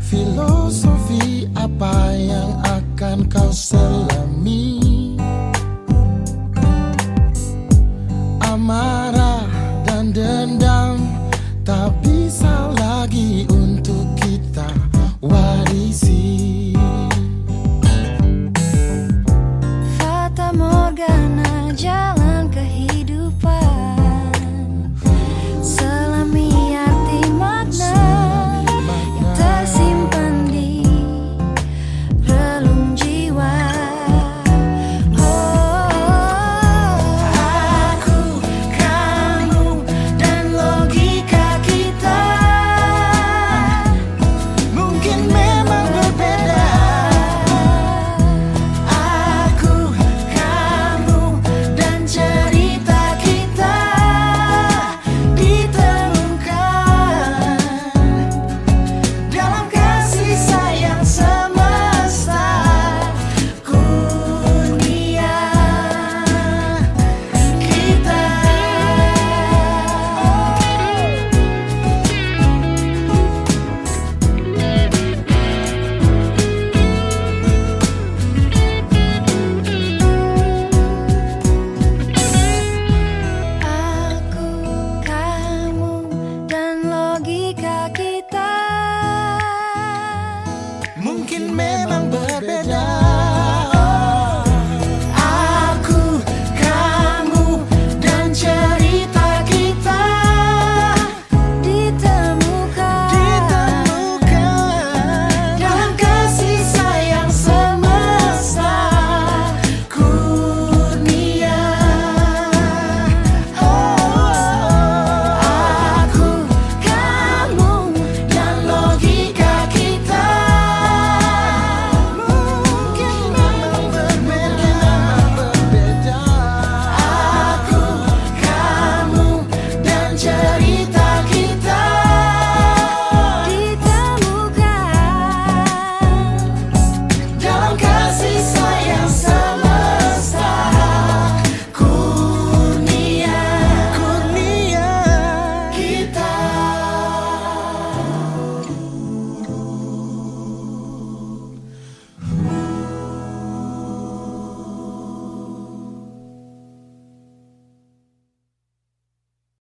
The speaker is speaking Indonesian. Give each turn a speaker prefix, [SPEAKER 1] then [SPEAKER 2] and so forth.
[SPEAKER 1] Filosofi apa yang akan kau selami? Amarah dan dendam tak bisa lagi untuk kita warisi.
[SPEAKER 2] Fata Morgana jalan kehidupan, selami arti makna yang tersimpan di relung jiwa. Aku, kamu, dan logika kita
[SPEAKER 1] Mungkin memang berbeda.
[SPEAKER 2] Aku, kamu, dan cerita kita ditemukan dalam kasih sayang semesta dunia kita. Aku, kamu, dan logika kita
[SPEAKER 1] Mungkin memang